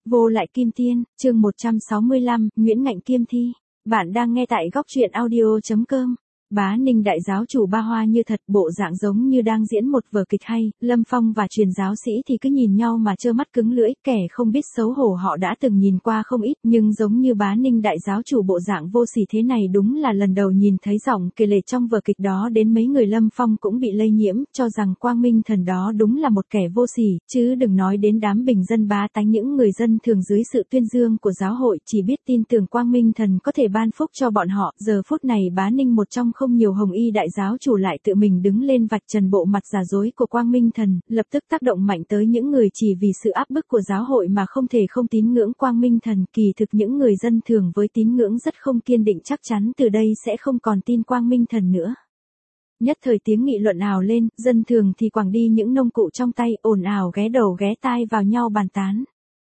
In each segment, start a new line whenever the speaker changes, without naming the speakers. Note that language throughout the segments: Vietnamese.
Vô lại kim tiên, chương 165, Nguyễn Ngạnh Kiêm thi. Bạn đang nghe tại góc truyện audio.com. Bá Ninh đại giáo chủ ba hoa như thật, bộ dạng giống như đang diễn một vở kịch hay. Lâm Phong và truyền giáo sĩ thì cứ nhìn nhau mà trơ mắt cứng lưỡi, kẻ không biết xấu hổ họ đã từng nhìn qua không ít, nhưng giống như Bá Ninh đại giáo chủ bộ dạng vô sỉ thế này đúng là lần đầu nhìn thấy. Giọng kể lể trong vở kịch đó đến mấy người Lâm Phong cũng bị lây nhiễm, cho rằng Quang Minh Thần đó đúng là một kẻ vô sỉ, chứ đừng nói đến đám bình dân bá tánh. Những người dân thường dưới sự tuyên dương của giáo hội chỉ biết tin tưởng Quang Minh Thần có thể ban phúc cho bọn họ. Giờ phút này Bá Ninh một trong không nhiều hồng y đại giáo chủ lại tự mình đứng lên vạch trần bộ mặt giả dối của Quang Minh Thần, lập tức tác động mạnh tới những người chỉ vì sự áp bức của giáo hội mà không thể không tín ngưỡng Quang Minh Thần. Kỳ thực những người dân thường với tín ngưỡng rất không kiên định chắc chắn từ đây sẽ không còn tin Quang Minh Thần nữa. Nhất thời tiếng nghị luận ào lên, dân thường thì quẳng đi những nông cụ trong tay, ồn ào ghé đầu ghé tai vào nhau bàn tán.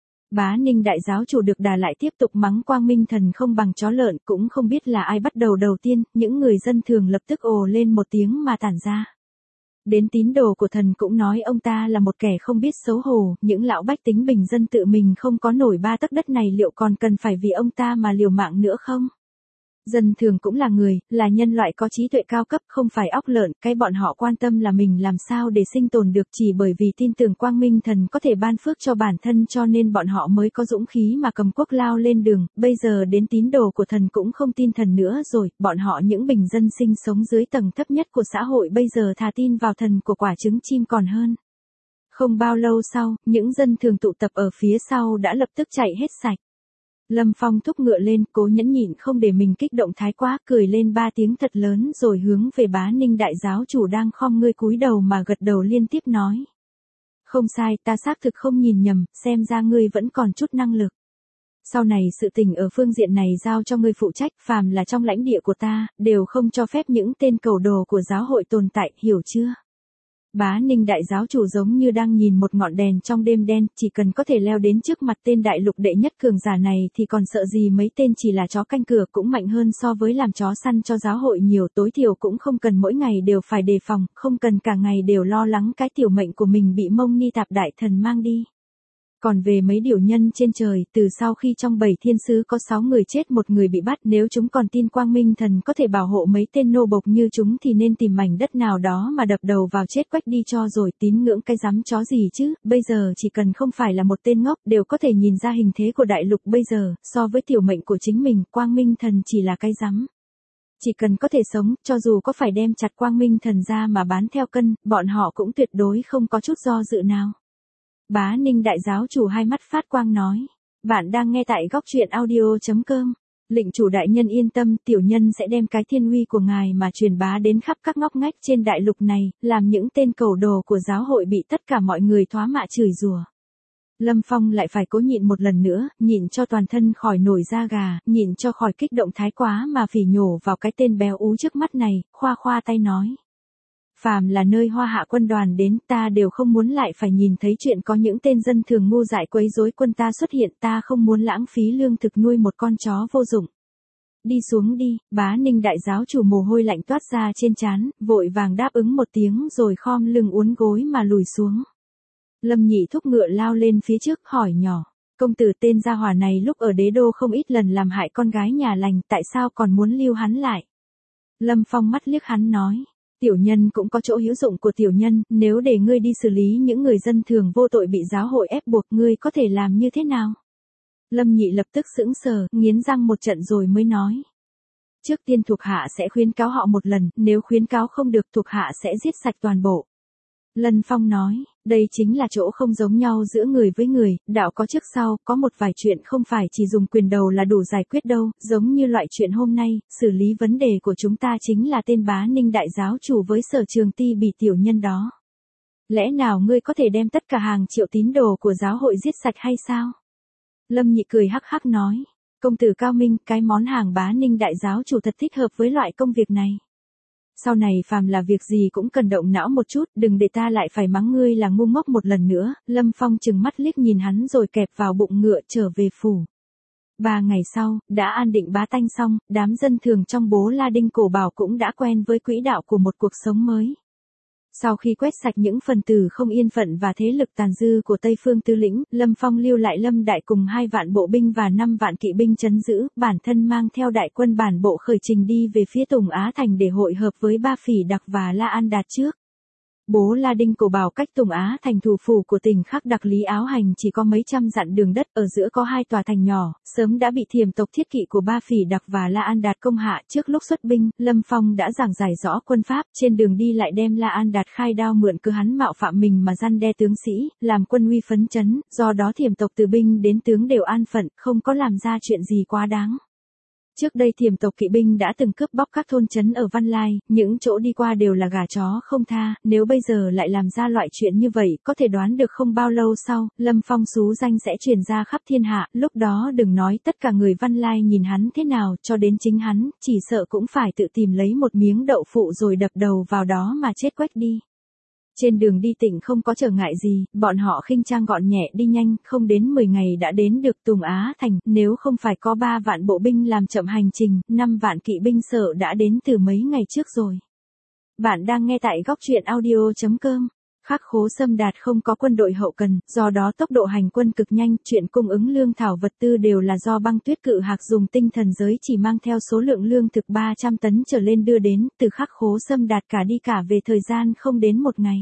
Bá Ninh đại giáo chủ được đà lại tiếp tục mắng Quang Minh Thần không bằng chó lợn, cũng không biết là ai bắt đầu tiên, những người dân thường lập tức ồ lên một tiếng mà tản ra. Đến tín đồ của thần cũng nói ông ta là một kẻ không biết xấu hổ, những lão bách tính bình dân tự mình không có nổi 3 tấc đất này liệu còn cần phải vì ông ta mà liều mạng nữa không? Dân thường cũng là người, là nhân loại có trí tuệ cao cấp, không phải óc lợn, cái bọn họ quan tâm là mình làm sao để sinh tồn được, chỉ bởi vì tin tưởng Quang Minh Thần có thể ban phước cho bản thân cho nên bọn họ mới có dũng khí mà cầm cuốc lao lên đường. Bây giờ đến tín đồ của thần cũng không tin thần nữa rồi, bọn họ những bình dân sinh sống dưới tầng thấp nhất của xã hội bây giờ thà tin vào thần của quả trứng chim còn hơn. Không bao lâu sau, những dân thường tụ tập ở phía sau đã lập tức chạy hết sạch. Lâm Phong thúc ngựa lên, cố nhẫn nhịn không để mình kích động thái quá, cười lên 3 tiếng thật lớn rồi hướng về Bá Ninh đại giáo chủ đang khom ngươi cúi đầu mà gật đầu liên tiếp nói. Không sai, ta xác thực không nhìn nhầm, xem ra ngươi vẫn còn chút năng lực. Sau này sự tình ở phương diện này giao cho ngươi phụ trách, phàm là trong lãnh địa của ta, đều không cho phép những tên cẩu đồ của giáo hội tồn tại, hiểu chưa? Bá Ninh đại giáo chủ giống như đang nhìn một ngọn đèn trong đêm đen, chỉ cần có thể leo đến trước mặt tên đại lục đệ nhất cường giả này thì còn sợ gì mấy tên chỉ là chó canh cửa, cũng mạnh hơn so với làm chó săn cho giáo hội nhiều, tối thiểu cũng không cần mỗi ngày đều phải đề phòng, không cần cả ngày đều lo lắng cái tiểu mệnh của mình bị Mông Ni Tạp đại thần mang đi. Còn về mấy điều nhân trên trời, từ sau khi trong 7 thiên sứ có 6 người chết 1 người bị bắt, nếu chúng còn tin Quang Minh Thần có thể bảo hộ mấy tên nô bộc như chúng thì nên tìm mảnh đất nào đó mà đập đầu vào chết quách đi cho rồi, tín ngưỡng cái rắm chó gì chứ, bây giờ chỉ cần không phải là một tên ngốc đều có thể nhìn ra hình thế của đại lục bây giờ, so với tiểu mệnh của chính mình, Quang Minh Thần chỉ là cái rắm. Chỉ cần có thể sống, cho dù có phải đem chặt Quang Minh Thần ra mà bán theo cân, bọn họ cũng tuyệt đối không có chút do dự nào. Bá Ninh đại giáo chủ hai mắt phát quang nói. Bạn đang nghe tại góc truyện audio.com. Lệnh chủ đại nhân yên tâm, tiểu nhân sẽ đem cái thiên uy của ngài mà truyền bá đến khắp các ngóc ngách trên đại lục này, làm những tên cẩu đồ của giáo hội bị tất cả mọi người thoá mạ chửi rủa. Lâm Phong lại phải cố nhịn một lần nữa, nhịn cho toàn thân khỏi nổi da gà, nhịn cho khỏi kích động thái quá mà phỉ nhổ vào cái tên béo ú trước mắt này, khoa khoa tay nói. Phàm là nơi Hoa Hạ quân đoàn đến, ta đều không muốn lại phải nhìn thấy chuyện có những tên dân thường ngu dại quấy rối quân ta xuất hiện, ta không muốn lãng phí lương thực nuôi một con chó vô dụng. Đi xuống đi, Bá Ninh đại giáo chủ mồ hôi lạnh toát ra trên trán, vội vàng đáp ứng một tiếng rồi khom lưng uốn gối mà lùi xuống. Lâm Nhị thúc ngựa lao lên phía trước hỏi nhỏ, công tử tên gia hỏa này lúc ở đế đô không ít lần làm hại con gái nhà lành, tại sao còn muốn lưu hắn lại? Lâm Phong mắt liếc hắn nói. Tiểu nhân cũng có chỗ hữu dụng của tiểu nhân, nếu để ngươi đi xử lý những người dân thường vô tội bị giáo hội ép buộc, ngươi có thể làm như thế nào? Lâm Nhị lập tức sững sờ, nghiến răng một trận rồi mới nói. Trước tiên thuộc hạ sẽ khuyến cáo họ một lần, nếu khuyến cáo không được thuộc hạ sẽ giết sạch toàn bộ. Lân Phong nói, đây chính là chỗ không giống nhau giữa người với người, đạo có trước sau, có một vài chuyện không phải chỉ dùng quyền đầu là đủ giải quyết đâu, giống như loại chuyện hôm nay, xử lý vấn đề của chúng ta chính là tên Bá Ninh đại giáo chủ với Sở Trường Ti bị tiểu nhân đó. Lẽ nào ngươi có thể đem tất cả hàng triệu tín đồ của giáo hội giết sạch hay sao? Lâm Nhị cười hắc hắc nói, công tử cao minh, cái món hàng Bá Ninh đại giáo chủ thật thích hợp với loại công việc này. Sau này phàm là việc gì cũng cần động não một chút, đừng để ta lại phải mắng ngươi là ngu ngốc một lần nữa. Lâm Phong trừng mắt liếc nhìn hắn rồi kẹp vào bụng ngựa trở về phủ. 3 ngày sau, đã an định bá tanh xong, đám dân thường trong Bố La Đinh Cổ Bảo cũng đã quen với quỹ đạo của một cuộc sống mới. Sau khi quét sạch những phần tử không yên phận và thế lực tàn dư của Tây Phương Tư Lĩnh, Lâm Phong lưu lại Lâm Đại cùng 2 vạn bộ binh và 5 vạn kỵ binh trấn giữ, bản thân mang theo đại quân bản bộ khởi trình đi về phía Tùng Á Thành để hội hợp với Ba Phỉ Đặc và La An Đạt trước. Bố La Đinh cổ bảo cách Tùng Á Thành thủ phủ của tỉnh Khắc Đặc Lý Áo Hành chỉ có mấy trăm dặm đường đất, ở giữa có 2 tòa thành nhỏ, sớm đã bị thiểm tộc thiết kỵ của Ba Phỉ Đặc và La An Đạt công hạ. Trước lúc xuất binh, Lâm Phong đã giảng giải rõ quân pháp, trên đường đi lại đem La An Đạt khai đao mượn cớ hắn mạo phạm mình mà răn đe tướng sĩ, làm quân uy phấn chấn, do đó thiểm tộc từ binh đến tướng đều an phận, không có làm ra chuyện gì quá đáng. Trước đây thiểm tộc kỵ binh đã từng cướp bóc các thôn trấn ở Văn Lai, những chỗ đi qua đều là gà chó không tha, nếu bây giờ lại làm ra loại chuyện như vậy, có thể đoán được không bao lâu sau, Lâm Phong xú danh sẽ truyền ra khắp thiên hạ, lúc đó đừng nói tất cả người Văn Lai nhìn hắn thế nào, cho đến chính hắn, chỉ sợ cũng phải tự tìm lấy một miếng đậu phụ rồi đập đầu vào đó mà chết quách đi. Trên đường đi tỉnh không có trở ngại gì, bọn họ khinh trang gọn nhẹ đi nhanh, không đến 10 ngày đã đến được Tùng Á Thành, nếu không phải có 3 vạn bộ binh làm chậm hành trình, 5 vạn kỵ binh sợ đã đến từ mấy ngày trước rồi. Bạn đang nghe tại góc truyện audio.com. Khắc Khố Sâm Đạt không có quân đội hậu cần, do đó tốc độ hành quân cực nhanh, chuyện cung ứng lương thảo vật tư đều là do Băng Tuyết Cự Hạc dùng tinh thần giới chỉ mang theo số lượng lương thực 300 tấn trở lên đưa đến, từ Khắc Khố Sâm Đạt cả đi cả về thời gian không đến một ngày.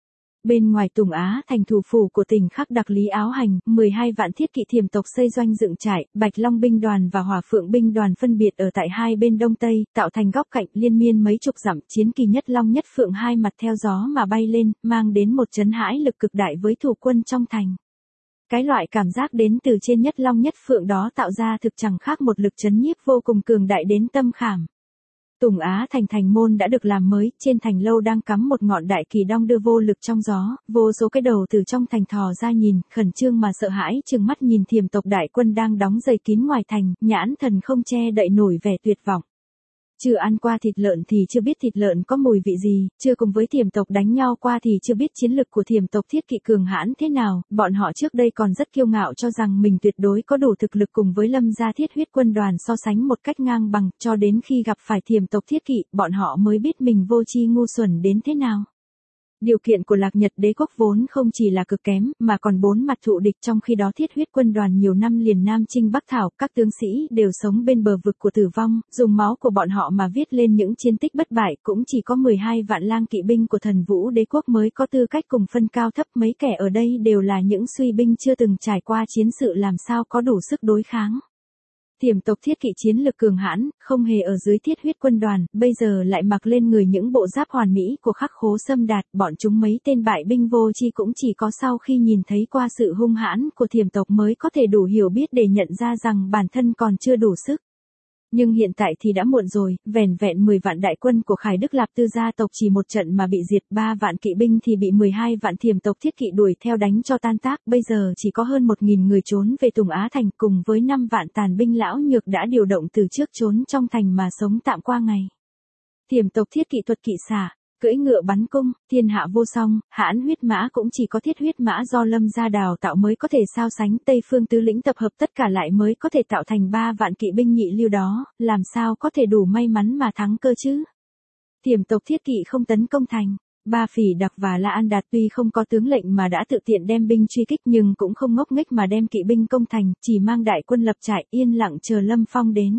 Bên ngoài Tùng Á Thành thủ phủ của tỉnh Khắc Đặc Lý Áo Hành, 12 vạn thiết kỵ thiểm tộc xây doanh dựng trại, Bạch Long binh đoàn và Hỏa Phượng binh đoàn phân biệt ở tại hai bên đông tây, tạo thành góc cạnh liên miên mấy chục dặm, chiến kỳ nhất Long nhất Phượng hai mặt theo gió mà bay lên, mang đến một chấn hãi lực cực đại với thủ quân trong thành. Cái loại cảm giác đến từ trên nhất Long nhất Phượng đó tạo ra thực chẳng khác một lực chấn nhiếp vô cùng cường đại đến tâm khảm. Tùng Á Thành thành môn đã được làm mới, trên thành lâu đang cắm một ngọn đại kỳ đong đưa vô lực trong gió, vô số cái đầu từ trong thành thò ra nhìn, khẩn trương mà sợ hãi, trừng mắt nhìn thiểm tộc đại quân đang đóng dày kín ngoài thành, nhãn thần không che đậy nổi vẻ tuyệt vọng. Chưa ăn qua thịt lợn thì chưa biết thịt lợn có mùi vị gì, chưa cùng với thiểm tộc đánh nhau qua thì chưa biết chiến lực của thiểm tộc thiết kỵ cường hãn thế nào, bọn họ trước đây còn rất kiêu ngạo cho rằng mình tuyệt đối có đủ thực lực cùng với Lâm gia thiết huyết quân đoàn so sánh một cách ngang bằng, cho đến khi gặp phải thiểm tộc thiết kỵ, bọn họ mới biết mình vô tri ngu xuẩn đến thế nào. Điều kiện của Lạc Nhật đế quốc vốn không chỉ là cực kém, mà còn 4 mặt thụ địch, trong khi đó thiết huyết quân đoàn nhiều năm liền Nam chinh Bắc thảo, các tướng sĩ đều sống bên bờ vực của tử vong, dùng máu của bọn họ mà viết lên những chiến tích bất bại, cũng chỉ có 12 vạn lang kỵ binh của Thần Vũ đế quốc mới có tư cách cùng phân cao thấp, mấy kẻ ở đây đều là những suy binh chưa từng trải qua chiến sự làm sao có đủ sức đối kháng. Thiểm tộc thiết kỵ chiến lực cường hãn, không hề ở dưới thiết huyết quân đoàn, bây giờ lại mặc lên người những bộ giáp hoàn mỹ của Khắc Khố Sâm Đạt, bọn chúng mấy tên bại binh vô tri cũng chỉ có sau khi nhìn thấy qua sự hung hãn của thiểm tộc mới có thể đủ hiểu biết để nhận ra rằng bản thân còn chưa đủ sức. Nhưng hiện tại thì đã muộn rồi, vẻn vẹn 10 vạn đại quân của Khải Đức Lạp Tư gia tộc chỉ một trận mà bị diệt, 3 vạn kỵ binh thì bị 12 vạn thiểm tộc thiết kỵ đuổi theo đánh cho tan tác, bây giờ chỉ có hơn 1.000 người trốn về Tùng Á Thành cùng với 5 vạn tàn binh lão nhược đã điều động từ trước trốn trong thành mà sống tạm qua ngày. Thiểm tộc thiết kỵ thuật kỵ xả, cưỡi ngựa bắn cung, thiên hạ vô song, hãn huyết mã cũng chỉ có thiết huyết mã do Lâm gia đào tạo mới có thể sao sánh, Tây Phương Tứ Lĩnh tập hợp tất cả lại mới có thể tạo thành 3 vạn kỵ binh nhị lưu đó, làm sao có thể đủ may mắn mà thắng cơ chứ. Thiểm tộc thiết kỵ không tấn công thành. Ba Phỉ Đặc và La An Đạt tuy không có tướng lệnh mà đã tự tiện đem binh truy kích nhưng cũng không ngốc nghếch mà đem kỵ binh công thành, chỉ mang đại quân lập trại yên lặng chờ Lâm Phong đến.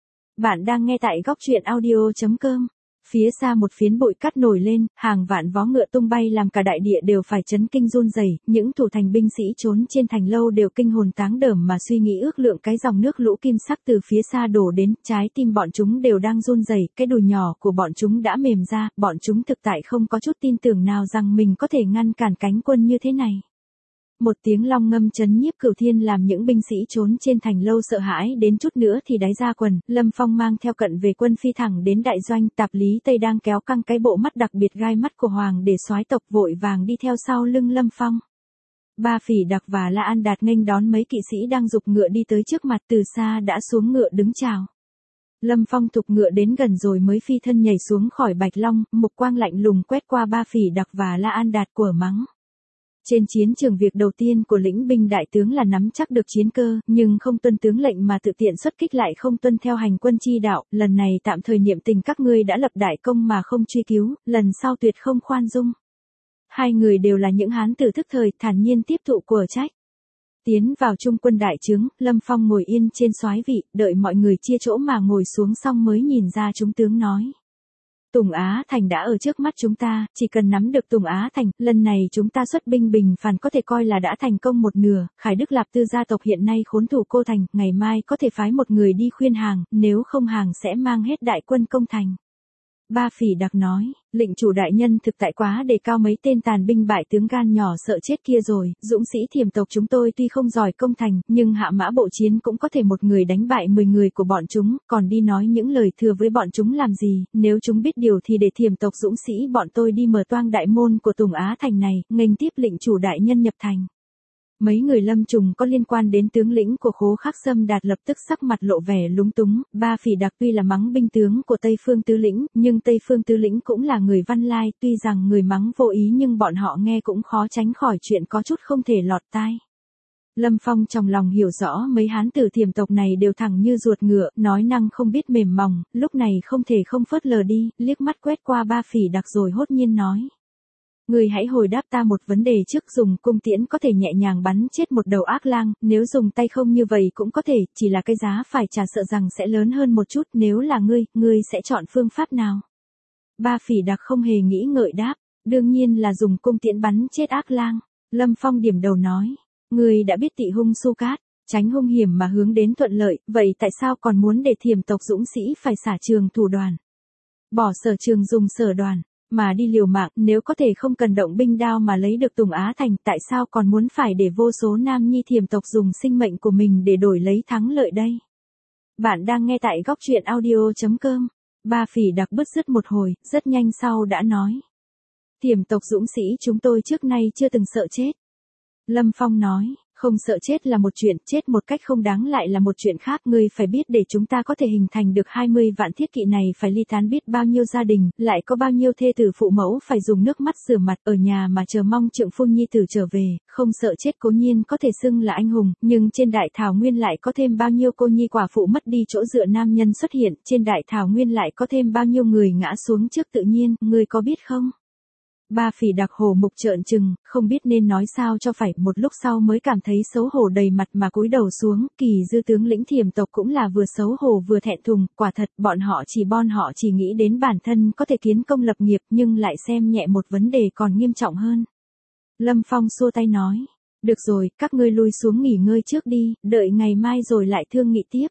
Bạn đang nghe tại góc truyện audio.com. Phía xa một phiến bụi cát nổi lên, hàng vạn vó ngựa tung bay làm cả đại địa đều phải chấn kinh run rẩy, những thủ thành binh sĩ trốn trên thành lâu đều kinh hồn táng đởm mà suy nghĩ ước lượng cái dòng nước lũ kim sắc từ phía xa đổ đến, trái tim bọn chúng đều đang run rẩy, cái đùi nhỏ của bọn chúng đã mềm ra, bọn chúng thực tại không có chút tin tưởng nào rằng mình có thể ngăn cản cánh quân như thế này. Một tiếng long ngâm chấn nhiếp cửu thiên làm những binh sĩ trốn trên thành lâu sợ hãi đến chút nữa thì đáy ra quần, Lâm Phong mang theo cận về quân phi thẳng đến đại doanh, Tạp Lý Tây đang kéo căng cái bộ mắt đặc biệt gai mắt của Hoàng để soái tộc vội vàng đi theo sau lưng Lâm Phong. Ba Phỉ Đặc và La An Đạt nghênh đón mấy kỵ sĩ đang giục ngựa đi tới trước mặt, từ xa đã xuống ngựa đứng chào. Lâm Phong thục ngựa đến gần rồi mới phi thân nhảy xuống khỏi Bạch Long, mục quang lạnh lùng quét qua Ba Phỉ Đặc và La An Đạt của mắng. Trên chiến trường việc đầu tiên của lĩnh binh đại tướng là nắm chắc được chiến cơ, nhưng không tuân tướng lệnh mà tự tiện xuất kích lại không tuân theo hành quân chi đạo, lần này tạm thời niệm tình các ngươi đã lập đại công mà không truy cứu, lần sau tuyệt không khoan dung. Hai người đều là những hán tử thức thời, thản nhiên tiếp thụ của trách. Tiến vào trung quân đại trướng, Lâm Phong ngồi yên trên soái vị, đợi mọi người chia chỗ mà ngồi xuống xong mới nhìn ra chúng tướng nói. Tùng Á Thành đã ở trước mắt chúng ta, chỉ cần nắm được Tùng Á Thành, lần này chúng ta xuất binh bình phàn có thể coi là đã thành công một nửa. Khải Đức Lạp Tư gia tộc hiện nay khốn thủ Cô Thành, ngày mai có thể phái một người đi khuyên hàng, nếu không hàng sẽ mang hết đại quân công thành. Ba Phỉ Đặc nói, lệnh chủ đại nhân thực tại quá đề cao mấy tên tàn binh bại tướng gan nhỏ sợ chết kia rồi, dũng sĩ Thiểm tộc chúng tôi tuy không giỏi công thành, nhưng hạ mã bộ chiến cũng có thể một người đánh bại 10 người của bọn chúng, còn đi nói những lời thừa với bọn chúng làm gì, nếu chúng biết điều thì để Thiểm tộc dũng sĩ bọn tôi đi mở toang đại môn của Tùng Á Thành này, nghênh tiếp lệnh chủ đại nhân nhập thành. Mấy người Lâm Trùng có liên quan đến tướng lĩnh của Khố Khắc Sâm Đạt lập tức sắc mặt lộ vẻ lúng túng, Ba Phỉ Đặc tuy là mắng binh tướng của Tây Phương Tứ Lĩnh, nhưng Tây Phương Tứ Lĩnh cũng là người Văn Lai, tuy rằng người mắng vô ý nhưng bọn họ nghe cũng khó tránh khỏi chuyện có chút không thể lọt tai. Lâm Phong trong lòng hiểu rõ mấy hán tử Thiểm tộc này đều thẳng như ruột ngựa, nói năng không biết mềm mỏng, lúc này không thể không phớt lờ đi, liếc mắt quét qua Ba Phỉ Đặc rồi hốt nhiên nói. Người hãy hồi đáp ta một vấn đề trước, dùng cung tiễn có thể nhẹ nhàng bắn chết một đầu ác lang, nếu dùng tay không như vậy cũng có thể, chỉ là cái giá phải trả sợ rằng sẽ lớn hơn một chút, nếu là ngươi sẽ chọn phương pháp nào? Ba Phỉ Đặc không hề nghĩ ngợi đáp, đương nhiên là dùng cung tiễn bắn chết ác lang. Lâm Phong điểm đầu nói, ngươi đã biết Tị Hung Su Cát, tránh hung hiểm mà hướng đến thuận lợi, vậy tại sao còn muốn để Thiểm tộc dũng sĩ phải xả trường thủ đoàn? Bỏ sở trường dùng sở đoàn. Mà đi liều mạng, nếu có thể không cần động binh đao mà lấy được Tùng Á Thành, tại sao còn muốn phải để vô số nam nhi Thiểm tộc dùng sinh mệnh của mình để đổi lấy thắng lợi đây? Bạn đang nghe tại góc truyện audio.com. Ba Phỉ Đặc bứt rứt một hồi, rất nhanh sau đã nói. Thiểm tộc dũng sĩ chúng tôi trước nay chưa từng sợ chết. Lâm Phong nói, không sợ chết là một chuyện, chết một cách không đáng lại là một chuyện khác. Ngươi phải biết để chúng ta có thể hình thành được 20 vạn thiết kỵ này phải ly tán biết bao nhiêu gia đình, lại có bao nhiêu thê tử phụ mẫu phải dùng nước mắt rửa mặt ở nhà mà chờ mong trượng phu nhi tử trở về, không sợ chết cố nhiên có thể xưng là anh hùng, nhưng trên đại thảo nguyên lại có thêm bao nhiêu cô nhi quả phụ mất đi chỗ dựa nam nhân xuất hiện, trên đại thảo nguyên lại có thêm bao nhiêu người ngã xuống trước tự nhiên, ngươi có biết không? Ba Phỉ Đặc hồ mục trợn trừng, không biết nên nói sao cho phải, một lúc sau mới cảm thấy xấu hổ đầy mặt mà cúi đầu xuống. Kỳ Dư tướng lĩnh Thiểm tộc cũng là vừa xấu hổ vừa thẹn thùng, quả thật bọn họ chỉ nghĩ đến bản thân có thể kiến công lập nghiệp nhưng lại xem nhẹ một vấn đề còn nghiêm trọng hơn. Lâm Phong xua tay nói, được rồi, các ngươi lui xuống nghỉ ngơi trước đi, đợi ngày mai rồi lại thương nghị tiếp.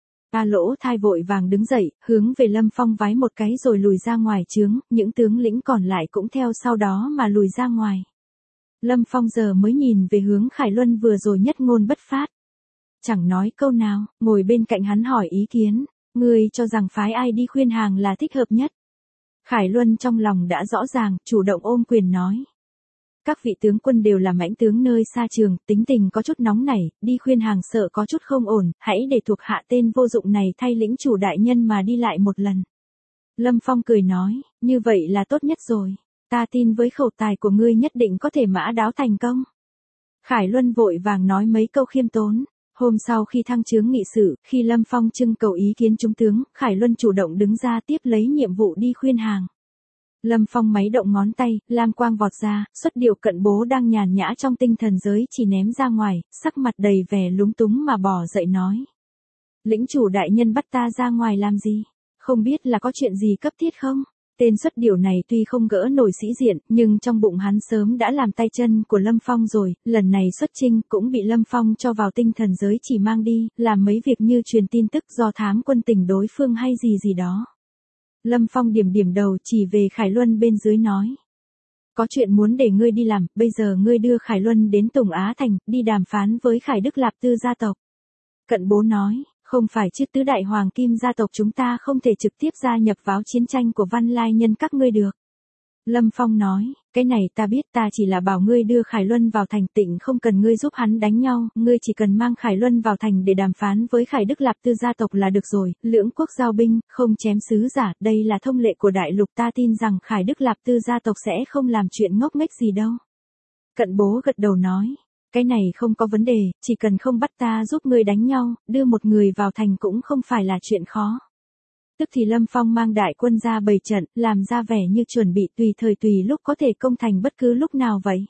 A Lỗ Thai vội vàng đứng dậy, hướng về Lâm Phong vái một cái rồi lùi ra ngoài trướng, những tướng lĩnh còn lại cũng theo sau đó mà lùi ra ngoài. Lâm Phong giờ mới nhìn về hướng Khải Luân vừa rồi nhất ngôn bất phát. Chẳng nói câu nào, ngồi bên cạnh hắn hỏi ý kiến, ngươi cho rằng phái ai đi khuyên hàng là thích hợp nhất? Khải Luân trong lòng đã rõ ràng, chủ động ôm quyền nói. Các vị tướng quân đều là mãnh tướng nơi xa trường, tính tình có chút nóng nảy, đi khuyên hàng sợ có chút không ổn, hãy để thuộc hạ tên vô dụng này thay lĩnh chủ đại nhân mà đi lại một lần. Lâm Phong cười nói, như vậy là tốt nhất rồi, ta tin với khẩu tài của ngươi nhất định có thể mã đáo thành công. Khải Luân vội vàng nói mấy câu khiêm tốn. Hôm sau khi thăng chướng nghị sự, khi Lâm Phong trưng cầu ý kiến chúng tướng, Khải Luân chủ động đứng ra tiếp lấy nhiệm vụ đi khuyên hàng. Lâm Phong máy động ngón tay, lam quang vọt ra, xuất điệu cận bố đang nhàn nhã trong tinh thần giới chỉ ném ra ngoài, sắc mặt đầy vẻ lúng túng mà bỏ dậy nói. Lĩnh chủ đại nhân bắt ta ra ngoài làm gì? Không biết là có chuyện gì cấp thiết không? Tên xuất điểu này tuy không gỡ nổi sĩ diện, nhưng trong bụng hắn sớm đã làm tay chân của Lâm Phong rồi, lần này xuất chinh cũng bị Lâm Phong cho vào tinh thần giới chỉ mang đi, làm mấy việc như truyền tin tức do thám quân tình đối phương hay gì đó. Lâm Phong điểm đầu chỉ về Khải Luân bên dưới nói. Có chuyện muốn để ngươi đi làm, bây giờ ngươi đưa Khải Luân đến Tùng Á Thành, đi đàm phán với Khải Đức Lạp Tư gia tộc. Cận bố nói, không phải chứ tứ đại hoàng kim gia tộc chúng ta không thể trực tiếp gia nhập vào chiến tranh của Văn Lai nhân các ngươi được. Lâm Phong nói, cái này ta biết, ta chỉ là bảo ngươi đưa Khải Luân vào thành, tịnh không cần ngươi giúp hắn đánh nhau, ngươi chỉ cần mang Khải Luân vào thành để đàm phán với Khải Đức Lạp Tư gia tộc là được rồi, lưỡng quốc giao binh, không chém sứ giả, đây là thông lệ của đại lục, ta tin rằng Khải Đức Lạp Tư gia tộc sẽ không làm chuyện ngốc nghếch gì đâu. Cận bố gật đầu nói, cái này không có vấn đề, chỉ cần không bắt ta giúp ngươi đánh nhau, đưa một người vào thành cũng không phải là chuyện khó. Tức thì Lâm Phong mang đại quân ra bày trận, làm ra vẻ như chuẩn bị tùy thời tùy lúc có thể công thành bất cứ lúc nào vậy.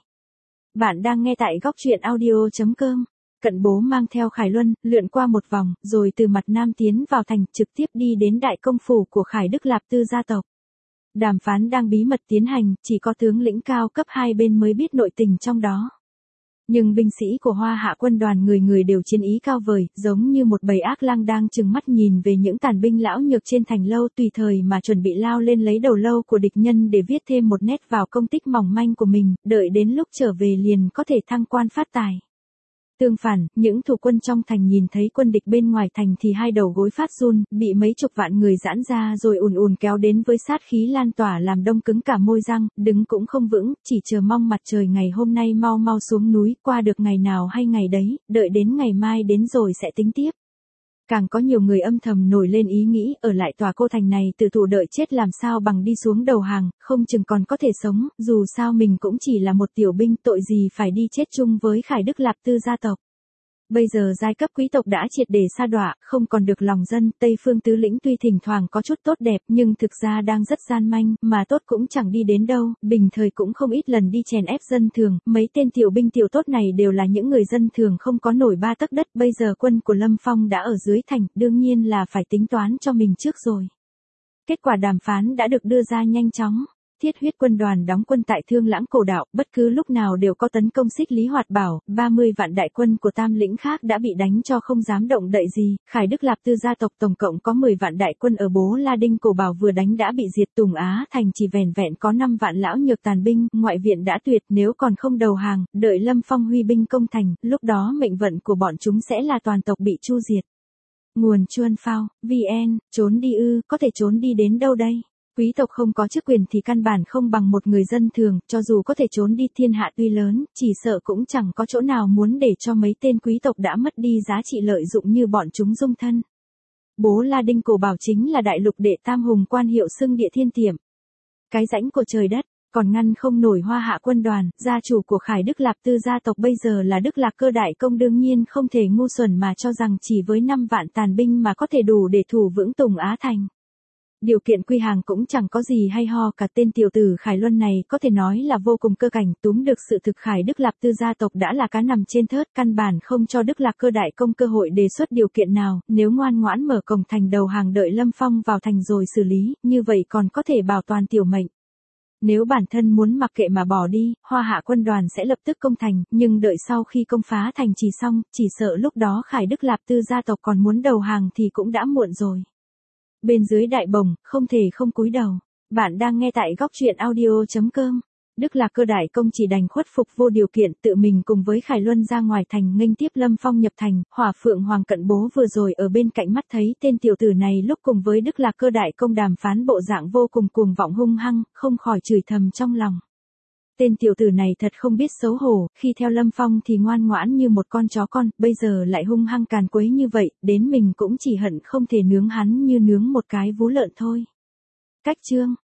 Bạn đang nghe tại góc truyện audio.com. Cận Bố mang theo Khải Luân, lượn qua một vòng, rồi từ mặt nam tiến vào thành, trực tiếp đi đến đại công phủ của Khải Đức Lạp Tư gia tộc. Đàm phán đang bí mật tiến hành, chỉ có tướng lĩnh cao cấp hai bên mới biết nội tình trong đó. Nhưng binh sĩ của Hoa Hạ quân đoàn người người đều chiến ý cao vời, giống như một bầy ác lang đang trừng mắt nhìn về những tàn binh lão nhược trên thành lâu, tùy thời mà chuẩn bị lao lên lấy đầu lâu của địch nhân để viết thêm một nét vào công tích mỏng manh của mình, đợi đến lúc trở về liền có thể thăng quan phát tài. Tương phản, những thủ quân trong thành nhìn thấy quân địch bên ngoài thành thì hai đầu gối phát run, bị mấy chục vạn người giãn ra rồi ùn ùn kéo đến với sát khí lan tỏa làm đông cứng cả môi răng, đứng cũng không vững, chỉ chờ mong mặt trời ngày hôm nay mau mau xuống núi, qua được ngày nào hay ngày đấy, đợi đến ngày mai đến rồi sẽ tính tiếp. Càng có nhiều người âm thầm nổi lên ý nghĩ ở lại tòa cô thành này tự thụ đợi chết làm sao bằng đi xuống đầu hàng, không chừng còn có thể sống, dù sao mình cũng chỉ là một tiểu binh, tội gì phải đi chết chung với Khải Đức Lạp Tư gia tộc. Bây giờ giai cấp quý tộc đã triệt để sa đọa, không còn được lòng dân, Tây Phương tứ lĩnh tuy thỉnh thoảng có chút tốt đẹp nhưng thực ra đang rất gian manh, mà tốt cũng chẳng đi đến đâu, bình thời cũng không ít lần đi chèn ép dân thường, mấy tên tiểu binh tiểu tốt này đều là những người dân thường không có nổi ba tấc đất, bây giờ quân của Lâm Phong đã ở dưới thành, đương nhiên là phải tính toán cho mình trước rồi. Kết quả đàm phán đã được đưa ra nhanh chóng. Thiết Huyết quân đoàn đóng quân tại Thương Lãng Cổ Đạo, bất cứ lúc nào đều có tấn công Xích Lý Hoạt Bảo, 30 vạn đại quân của tam lĩnh khác đã bị đánh cho không dám động đậy gì, Khải Đức Lạp Tư gia tộc tổng cộng có 10 vạn đại quân ở Bố La Đinh Cổ Bảo vừa đánh đã bị diệt, Tùng Á thành chỉ vẻn vẹn có 5 vạn lão nhược tàn binh, ngoại viện đã tuyệt, nếu còn không đầu hàng, đợi Lâm Phong huy binh công thành, lúc đó mệnh vận của bọn chúng sẽ là toàn tộc bị chu diệt. Nguồn Chuan Phao, VN, trốn đi ư, có thể trốn đi đến đâu đây? Quý tộc không có chức quyền thì căn bản không bằng một người dân thường, cho dù có thể trốn đi thiên hạ tuy lớn, chỉ sợ cũng chẳng có chỗ nào muốn để cho mấy tên quý tộc đã mất đi giá trị lợi dụng như bọn chúng dung thân. Bố La Đinh Cổ Bảo chính là đại lục đệ tam hùng quan hiệu xưng địa thiên tiệm. Cái rãnh của trời đất, còn ngăn không nổi Hoa Hạ quân đoàn, gia chủ của Khải Đức Lạp Tư gia tộc bây giờ là Đức Lạc Cơ đại công, đương nhiên không thể ngu xuẩn mà cho rằng chỉ với 5 vạn tàn binh mà có thể đủ để thủ vững Tùng Á thành. Điều kiện quy hàng cũng chẳng có gì hay ho cả, tên tiểu tử Khải Luân này có thể nói là vô cùng cơ cảnh, túm được sự thực Khải Đức Lạp Tư gia tộc đã là cá nằm trên thớt, căn bản không cho Đức Lạc Cơ đại công cơ hội đề xuất điều kiện nào, nếu ngoan ngoãn mở cổng thành đầu hàng đợi Lâm Phong vào thành rồi xử lý, như vậy còn có thể bảo toàn tiểu mệnh. Nếu bản thân muốn mặc kệ mà bỏ đi, Hoa Hạ quân đoàn sẽ lập tức công thành, nhưng đợi sau khi công phá thành trì xong, chỉ sợ lúc đó Khải Đức Lạp Tư gia tộc còn muốn đầu hàng thì cũng đã muộn rồi. Bên dưới đại bồng, không thể không cúi đầu. Bạn đang nghe tại góc truyện audio.com. Đức Lạc Cơ đại công chỉ đành khuất phục vô điều kiện, tự mình cùng với Khải Luân ra ngoài thành nghênh tiếp Lâm Phong nhập thành. Hỏa Phượng Hoàng Cận Bố vừa rồi ở bên cạnh mắt thấy tên tiểu tử này lúc cùng với Đức Lạc Cơ đại công đàm phán bộ dạng vô cùng cuồng vọng hung hăng, không khỏi chửi thầm trong lòng. Tên tiểu tử này thật không biết xấu hổ, khi theo Lâm Phong thì ngoan ngoãn như một con chó con, bây giờ lại hung hăng càn quấy như vậy, đến mình cũng chỉ hận không thể nướng hắn như nướng một cái vú lợn thôi. Cách chương